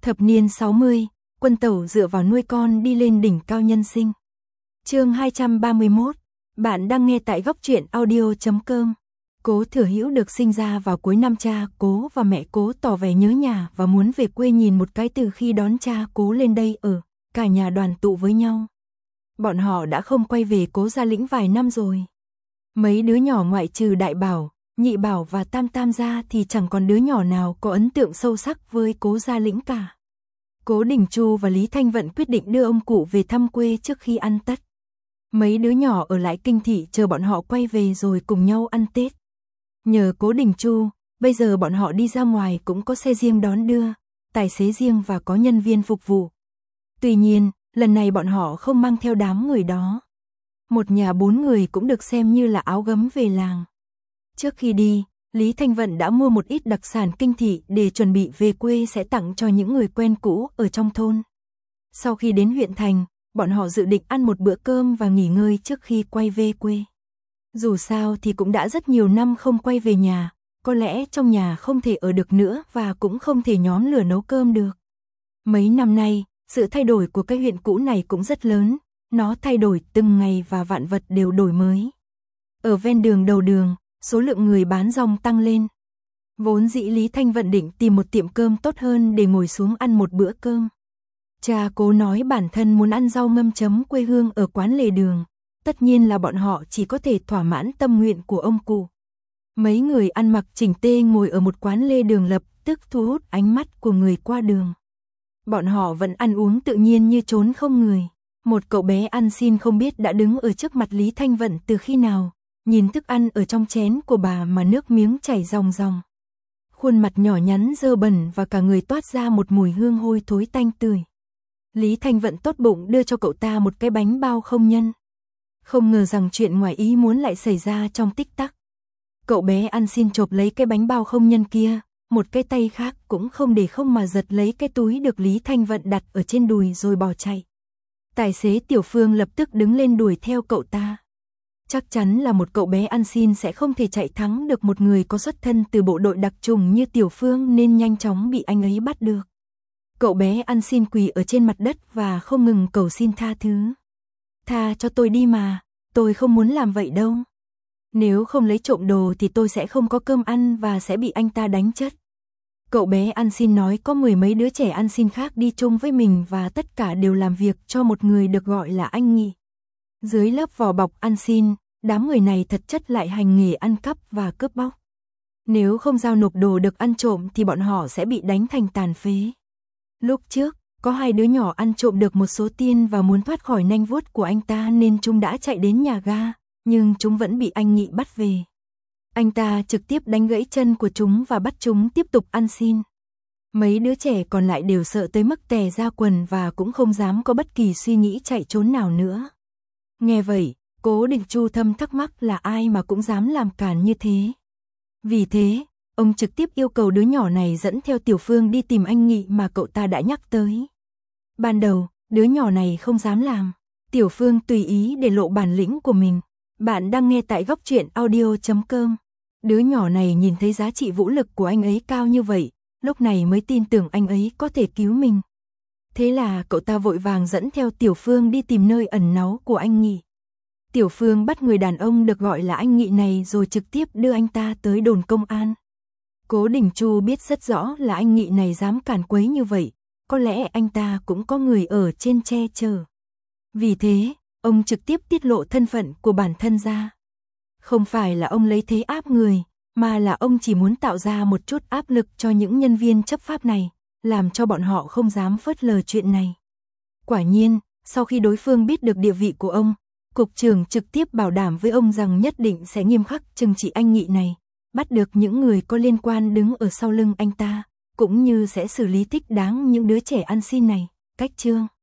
Thập niên 60, Quân Tẩu dựa vào nuôi con đi lên đỉnh cao nhân sinh. Chương 231, bạn đang nghe tại góc truyện audio.com. Cố Thừa Hữu được sinh ra vào cuối năm cha Cố và mẹ Cố tỏ vẻ nhớ nhà và muốn về quê nhìn một cái từ khi đón cha Cố lên đây ở, cả nhà đoàn tụ với nhau. Bọn họ đã không quay về Cố Gia Lĩnh vài năm rồi. Mấy đứa nhỏ ngoại trừ Đại Bảo, Nhị Bảo và Tam Tam ra thì chẳng còn đứa nhỏ nào có ấn tượng sâu sắc với Cố Gia Lĩnh cả. Cố Đình Chu và Lý Thanh Vận quyết định đưa ông cụ về thăm quê trước khi ăn Tết. Mấy đứa nhỏ ở lại kinh thị chờ bọn họ quay về rồi cùng nhau ăn Tết. Nhờ Cố Đình Chu, bây giờ bọn họ đi ra ngoài cũng có xe riêng đón đưa, tài xế riêng và có nhân viên phục vụ. Tuy nhiên, lần này bọn họ không mang theo đám người đó. Một nhà 4 người cũng được xem như là áo gấm về làng. Trước khi đi, Lý Thanh Vận đã mua một ít đặc sản kinh thị để chuẩn bị về quê sẽ tặng cho những người quen cũ ở trong thôn. Sau khi đến huyện thành, bọn họ dự định ăn một bữa cơm và nghỉ ngơi trước khi quay về quê. Dù sao thì cũng đã rất nhiều năm không quay về nhà, có lẽ trong nhà không thể ở được nữa và cũng không thể nhóm lửa nấu cơm được. Mấy năm nay, sự thay đổi của cái huyện cũ này cũng rất lớn, nó thay đổi từng ngày và vạn vật đều đổi mới. Ở ven đường đầu đường, số lượng người bán rong tăng lên. Vốn dĩ Lý Thanh Vận định tìm một tiệm cơm tốt hơn để ngồi xuống ăn một bữa cơm. Cha Cố nói bản thân muốn ăn rau ngâm chấm quê hương ở quán lề đường. Tất nhiên là bọn họ chỉ có thể thỏa mãn tâm nguyện của ông cụ. Mấy người ăn mặc chỉnh tê ngồi ở một quán lề đường lập tức thu hút ánh mắt của người qua đường. Bọn họ vẫn ăn uống tự nhiên như trốn không người. Một cậu bé ăn xin không biết đã đứng ở trước mặt Lý Thanh Vận từ khi nào, nhìn thức ăn ở trong chén của bà mà nước miếng chảy ròng ròng. Khuôn mặt nhỏ nhắn dơ bẩn và cả người toát ra một mùi hương hôi thối tanh tưởi. Lý Thanh Vận tốt bụng đưa cho cậu ta một cái bánh bao không nhân. Không ngờ rằng chuyện ngoài ý muốn lại xảy ra trong tích tắc. Cậu bé ăn xin chộp lấy cái bánh bao không nhân kia, một cái tay khác cũng không để không mà giật lấy cái túi được Lý Thanh Vận đặt ở trên đùi rồi bỏ chạy. Tài xế Tiểu Phương lập tức đứng lên đuổi theo cậu ta. Chắc chắn là một cậu bé ăn xin sẽ không thể chạy thắng được một người có xuất thân từ bộ đội đặc chủng như Tiểu Phương nên nhanh chóng bị anh ấy bắt được. Cậu bé ăn xin quỳ ở trên mặt đất và không ngừng cầu xin tha thứ. Tha cho tôi đi mà, tôi không muốn làm vậy đâu. Nếu không lấy trộm đồ thì tôi sẽ không có cơm ăn và sẽ bị anh ta đánh chết. Cậu bé ăn xin nói có 10 mấy đứa trẻ ăn xin khác đi chung với mình và tất cả đều làm việc cho một người được gọi là anh Nghị. Dưới lớp vỏ bọc ăn xin, đám người này thật chất lại hành nghề ăn cắp và cướp bóc. Nếu không giao nộp đồ được ăn trộm thì bọn họ sẽ bị đánh thành tàn phế. Lúc trước, có 2 đứa nhỏ ăn trộm được một số tiền và muốn thoát khỏi nanh vuốt của anh ta nên chúng đã chạy đến nhà ga, nhưng chúng vẫn bị anh Nghị bắt về. Anh ta trực tiếp đánh gãy chân của chúng và bắt chúng tiếp tục ăn xin. Mấy đứa trẻ còn lại đều sợ tới mức tè ra quần và cũng không dám có bất kỳ suy nghĩ chạy trốn nào nữa. Nghe vậy, Cố Đình Chu thầm thắc mắc là ai mà cũng dám làm càn như thế. Vì thế, ông trực tiếp yêu cầu đứa nhỏ này dẫn theo Tiểu Phương đi tìm anh Nghị mà cậu ta đã nhắc tới. Ban đầu, đứa nhỏ này không dám làm. Tiểu Phương tùy ý để lộ bản lĩnh của mình. Bạn đang nghe tại góc truyện audio.com. Đứa nhỏ này nhìn thấy giá trị vũ lực của anh ấy cao như vậy, lúc này mới tin tưởng anh ấy có thể cứu mình. Thế là cậu ta vội vàng dẫn theo Tiểu Phương đi tìm nơi ẩn náu của anh Nghị. Tiểu Phương bắt người đàn ông được gọi là anh Nghị này rồi trực tiếp đưa anh ta tới đồn công an. Cố Đình Chu biết rất rõ là anh Nghị này dám càn quấy như vậy, có lẽ anh ta cũng có người ở trên che chở. Vì thế, ông trực tiếp tiết lộ thân phận của bản thân ra. Không phải là ông lấy thế áp người, mà là ông chỉ muốn tạo ra một chút áp lực cho những nhân viên chấp pháp này, làm cho bọn họ không dám phớt lờ chuyện này. Quả nhiên, sau khi đối phương biết được địa vị của ông, cục trưởng trực tiếp bảo đảm với ông rằng nhất định sẽ nghiêm khắc trừng trị anh Nghị này, bắt được những người có liên quan đứng ở sau lưng anh ta, cũng như sẽ xử lý thích đáng những đứa trẻ ăn xin này. Cách chương